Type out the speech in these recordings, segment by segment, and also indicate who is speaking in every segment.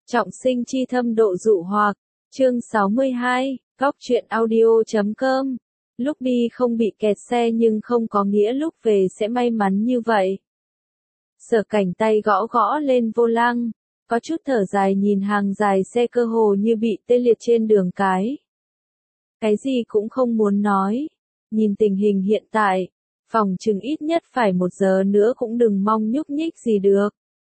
Speaker 1: Trọng sinh chi thâm độ dụ hoặc, chương 62, Góc truyện audio.com. Lúc đi không bị kẹt xe nhưng không có nghĩa lúc về sẽ may mắn như vậy. Sở Cảnh tay gõ gõ lên vô lăng, có chút thở dài nhìn hàng dài xe cơ hồ như bị tê liệt trên đường cái. Cái gì cũng không muốn nói, nhìn tình hình hiện tại, phòng chừng ít nhất phải 1 giờ nữa cũng đừng mong nhúc nhích gì được.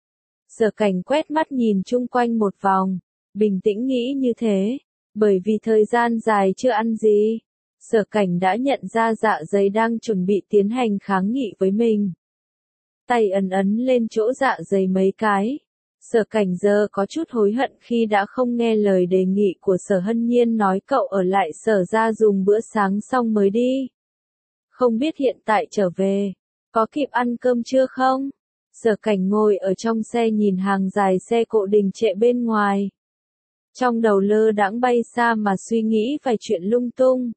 Speaker 1: Sở Cảnh quét mắt nhìn chung quanh một vòng, bình tĩnh nghĩ như thế, bởi vì thời gian dài chưa ăn gì. Sở Cảnh đã nhận ra dạ dày đang chuẩn bị tiến hành kháng nghị với mình. Tay ấn ấn lên chỗ dạ dày mấy cái. Sở Cảnh giờ có chút hối hận khi đã không nghe lời đề nghị của Sở Hân Nhiên nói cậu ở lại Sở ra dùng bữa sáng xong mới đi. Không biết hiện tại trở về, có kịp ăn cơm chưa không? Sở Cảnh ngồi ở trong xe nhìn hàng dài xe cộ đình trệ bên ngoài. Trong đầu lơ đãng bay xa mà suy nghĩ vài chuyện lung tung.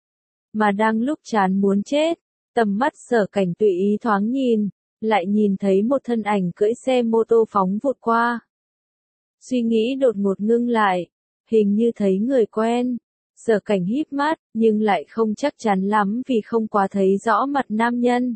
Speaker 1: Mà đang lúc chán muốn chết, tầm mắt Sở Cảnh tùy ý thoáng nhìn, lại nhìn thấy một thân ảnh cưỡi xe mô tô phóng vụt qua. Suy nghĩ đột ngột ngưng lại, hình như thấy người quen. Sở Cảnh híp mắt, nhưng lại không chắc chắn lắm vì không quá thấy rõ mặt nam nhân.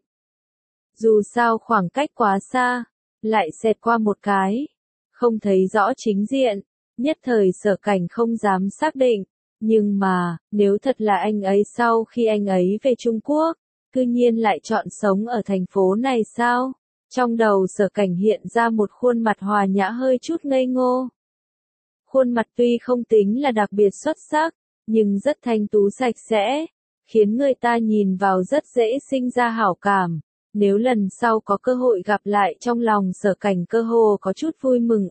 Speaker 1: Dù sao khoảng cách quá xa, lại xẹt qua một cái, không thấy rõ chính diện, nhất thời Sở Cảnh không dám xác định, nhưng mà, nếu thật là anh ấy sau khi anh ấy về Trung Quốc, cư nhiên lại chọn sống ở thành phố này sao? Trong đầu Sở Cảnh hiện ra một khuôn mặt hòa nhã hơi chút ngây ngô. Khuôn mặt tuy không tính là đặc biệt xuất sắc, nhưng rất thanh tú sạch sẽ, khiến người ta nhìn vào rất dễ sinh ra hảo cảm. Nếu lần sau có cơ hội gặp lại trong lòng Sở Cảnh cơ hồ có chút vui mừng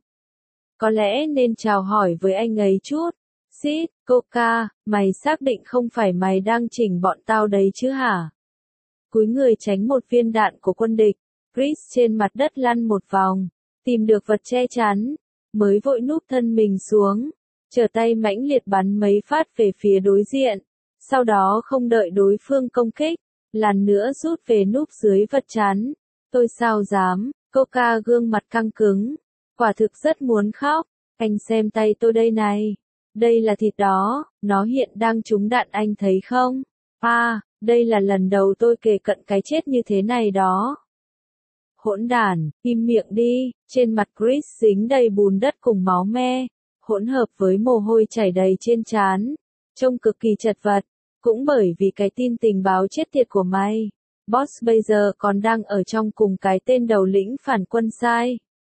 Speaker 1: có lẽ nên chào hỏi với anh ấy chút. Xít, Coca, mày xác định không phải mày đang chỉnh bọn tao đấy chứ hả? Cúi người tránh một viên đạn của quân địch, Chris trên mặt đất lăn một vòng, tìm được vật che chắn, mới vội núp thân mình xuống, trở tay mãnh liệt bắn mấy phát về phía đối diện, sau đó không đợi đối phương công kích, lần nữa rút về núp dưới vật chắn. Tôi sao dám, Coca gương mặt căng cứng, quả thực rất muốn khóc, anh xem tay tôi đây này. Đây là thịt đó, nó hiện đang trúng đạn anh thấy không? Đây là lần đầu tôi kề cận cái chết như thế này đó. Hỗn đản, im miệng đi, trên mặt Chris dính đầy bùn đất cùng máu me, hỗn hợp với mồ hôi chảy đầy trên trán, trông cực kỳ chật vật, cũng bởi vì cái tin tình báo chết tiệt của mày. Boss bây giờ còn đang ở trong cùng cái tên đầu lĩnh phản quân sai.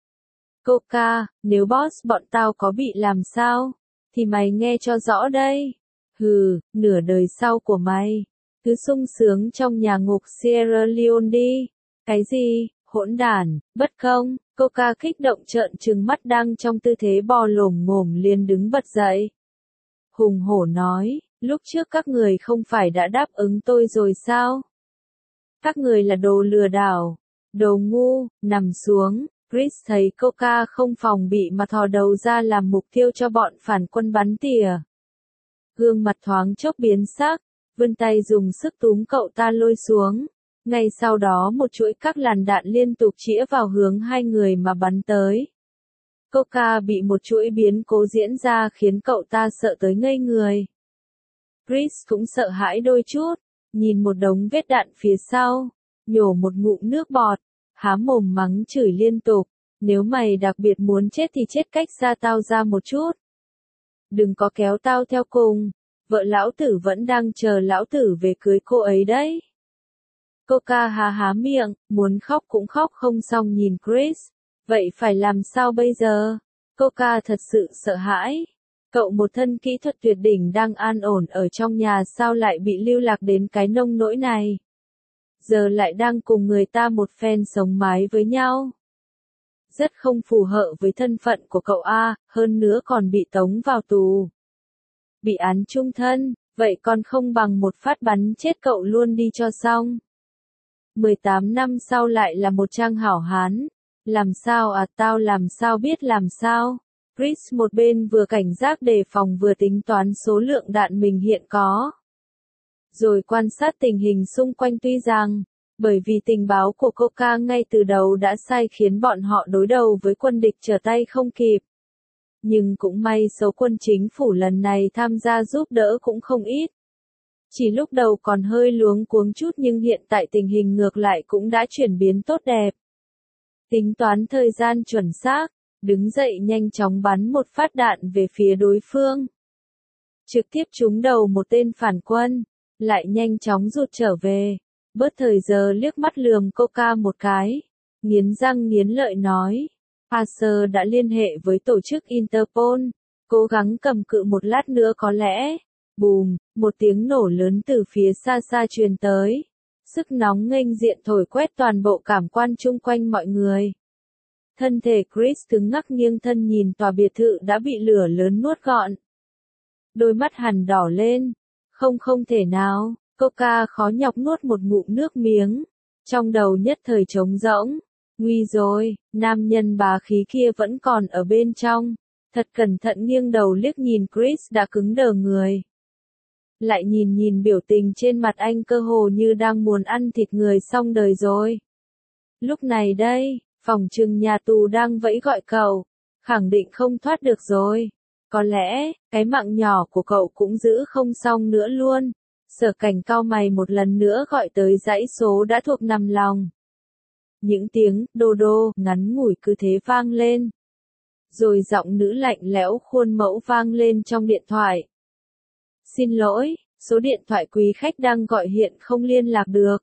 Speaker 1: Coca, nếu boss bọn tao có bị làm sao? Thì mày nghe cho rõ đây. Nửa đời sau của mày, cứ sung sướng trong nhà ngục Sierra Leone đi. Cái gì, hỗn đản, bất công, Coca kích động trợn trừng mắt đang trong tư thế bò lồm ngồm liền đứng bật dậy. Hùng hổ nói, lúc trước các người không phải đã đáp ứng tôi rồi sao? Các người là đồ lừa đảo, đồ ngu, nằm xuống. Chris thấy Coca không phòng bị mà thò đầu ra làm mục tiêu cho bọn phản quân bắn tỉa. Gương mặt thoáng chốc biến sắc, vươn tay dùng sức túm cậu ta lôi xuống. Ngay sau đó một chuỗi các làn đạn liên tục chĩa vào hướng hai người mà bắn tới. Coca bị một chuỗi biến cố diễn ra khiến cậu ta sợ tới ngây người. Chris cũng sợ hãi đôi chút, nhìn một đống vết đạn phía sau, nhổ một ngụm nước bọt. Há mồm mắng chửi liên tục, nếu mày đặc biệt muốn chết thì chết cách xa tao ra một chút. Đừng có kéo tao theo cùng, vợ lão tử vẫn đang chờ lão tử về cưới cô ấy đấy. Coca há miệng, muốn khóc cũng khóc không xong nhìn Chris, vậy phải làm sao bây giờ? Coca thật sự sợ hãi. Cậu một thân kỹ thuật tuyệt đỉnh đang an ổn ở trong nhà sao lại bị lưu lạc đến cái nông nỗi này? Giờ lại đang cùng người ta một phen sống mái với nhau. Rất không phù hợp với thân phận của cậu hơn nữa còn bị tống vào tù. Bị án chung thân, vậy còn không bằng một phát bắn chết cậu luôn đi cho xong. 18 năm sau lại là một trang hảo hán. Làm sao tao làm sao biết làm sao. Chris một bên vừa cảnh giác đề phòng vừa tính toán số lượng đạn mình hiện có. Rồi quan sát tình hình xung quanh tuy rằng, bởi vì tình báo của Coca ngay từ đầu đã sai khiến bọn họ đối đầu với quân địch trở tay không kịp. Nhưng cũng may số quân chính phủ lần này tham gia giúp đỡ cũng không ít. Chỉ lúc đầu còn hơi luống cuống chút nhưng hiện tại tình hình ngược lại cũng đã chuyển biến tốt đẹp. Tính toán thời gian chuẩn xác, đứng dậy nhanh chóng bắn một phát đạn về phía đối phương. Trực tiếp trúng đầu một tên phản quân, lại nhanh chóng rụt trở về. Bớt thời giờ liếc mắt lườm Coca một cái, nghiến răng nghiến lợi nói. Passer đã liên hệ với tổ chức Interpol, cố gắng cầm cự một lát nữa có lẽ. Bùm, một tiếng nổ lớn từ phía xa xa truyền tới. Sức nóng nghênh diện thổi quét toàn bộ cảm quan chung quanh mọi người. Thân thể Chris cứng ngắc nghiêng thân nhìn tòa biệt thự đã bị lửa lớn nuốt gọn. Đôi mắt hắn đỏ lên. Không thể nào, Coca khó nhọc nuốt một ngụm nước miếng. Trong đầu nhất thời trống rỗng. Nguy rồi, nam nhân bá khí kia vẫn còn ở bên trong. Thật cẩn thận nghiêng đầu liếc nhìn Chris đã cứng đờ người. Lại nhìn biểu tình trên mặt anh cơ hồ như đang muốn ăn thịt người xong đời rồi. Lúc này đây, phòng trừng nhà tù đang vẫy gọi cậu, khẳng định không thoát được rồi. Có lẽ, cái mạng nhỏ của cậu cũng giữ không xong nữa luôn. Sở Cảnh cau mày một lần nữa gọi tới dãy số đã thuộc nằm lòng. Những tiếng đô đô ngắn ngủi cứ thế vang lên. Rồi giọng nữ lạnh lẽo khuôn mẫu vang lên trong điện thoại. Xin lỗi, số điện thoại quý khách đang gọi hiện không liên lạc được.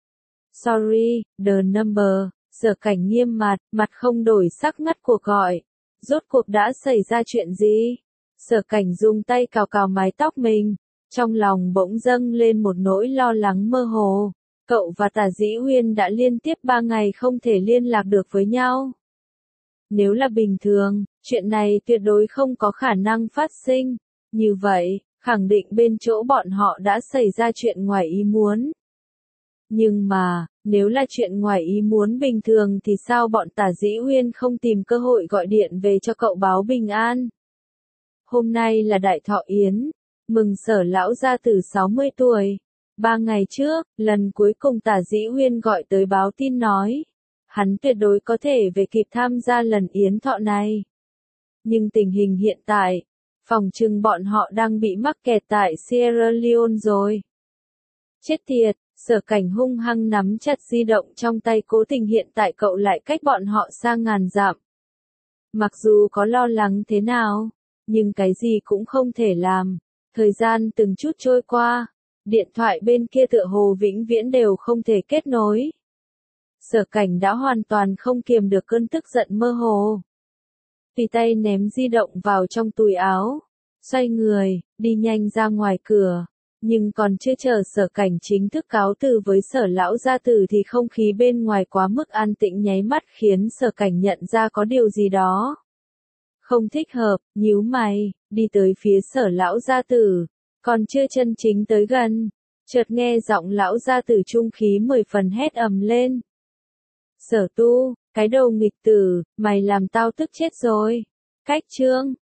Speaker 1: Sorry, the number. Sở Cảnh nghiêm mặt không đổi sắc ngắt cuộc gọi. Rốt cuộc đã xảy ra chuyện gì? Sở Cảnh dùng tay cào cào mái tóc mình. Trong lòng bỗng dâng lên một nỗi lo lắng mơ hồ. Cậu và Tả Dĩ Huyên đã liên tiếp 3 ngày không thể liên lạc được với nhau. Nếu là bình thường, chuyện này tuyệt đối không có khả năng phát sinh. Như vậy, khẳng định bên chỗ bọn họ đã xảy ra chuyện ngoài ý muốn. Nhưng mà, nếu là chuyện ngoài ý muốn bình thường thì sao bọn Tả Dĩ Huyên không tìm cơ hội gọi điện về cho cậu báo bình an? Hôm nay là đại thọ yến, mừng Sở lão gia tử 60 tuổi. 3 ngày trước, lần cuối cùng Tả Dĩ Huyên gọi tới báo tin nói, hắn tuyệt đối có thể về kịp tham gia lần yến thọ này. Nhưng tình hình hiện tại, phòng trừng bọn họ đang bị mắc kẹt tại Sierra Leone rồi. Chết tiệt, Sở Cảnh hung hăng nắm chặt di động trong tay, cố tình hiện tại cậu lại cách bọn họ xa ngàn dặm. Mặc dù có lo lắng thế nào, nhưng cái gì cũng không thể làm. Thời gian từng chút trôi qua, điện thoại bên kia tựa hồ vĩnh viễn đều không thể kết nối. Sở Cảnh đã hoàn toàn không kiềm được cơn tức giận mơ hồ. Tùy tay ném di động vào trong túi áo, xoay người, đi nhanh ra ngoài cửa. Nhưng còn chưa chờ Sở Cảnh chính thức cáo từ với Sở lão gia tử thì không khí bên ngoài quá mức an tĩnh nháy mắt khiến Sở Cảnh nhận ra có điều gì đó không thích hợp, nhíu mày, đi tới phía Sở lão gia tử. Còn chưa chân chính tới gần, chợt nghe giọng lão gia tử trung khí 10 phần hét ầm lên. Sở Tu, cái đầu nghịch tử, mày làm tao tức chết rồi. Cách chương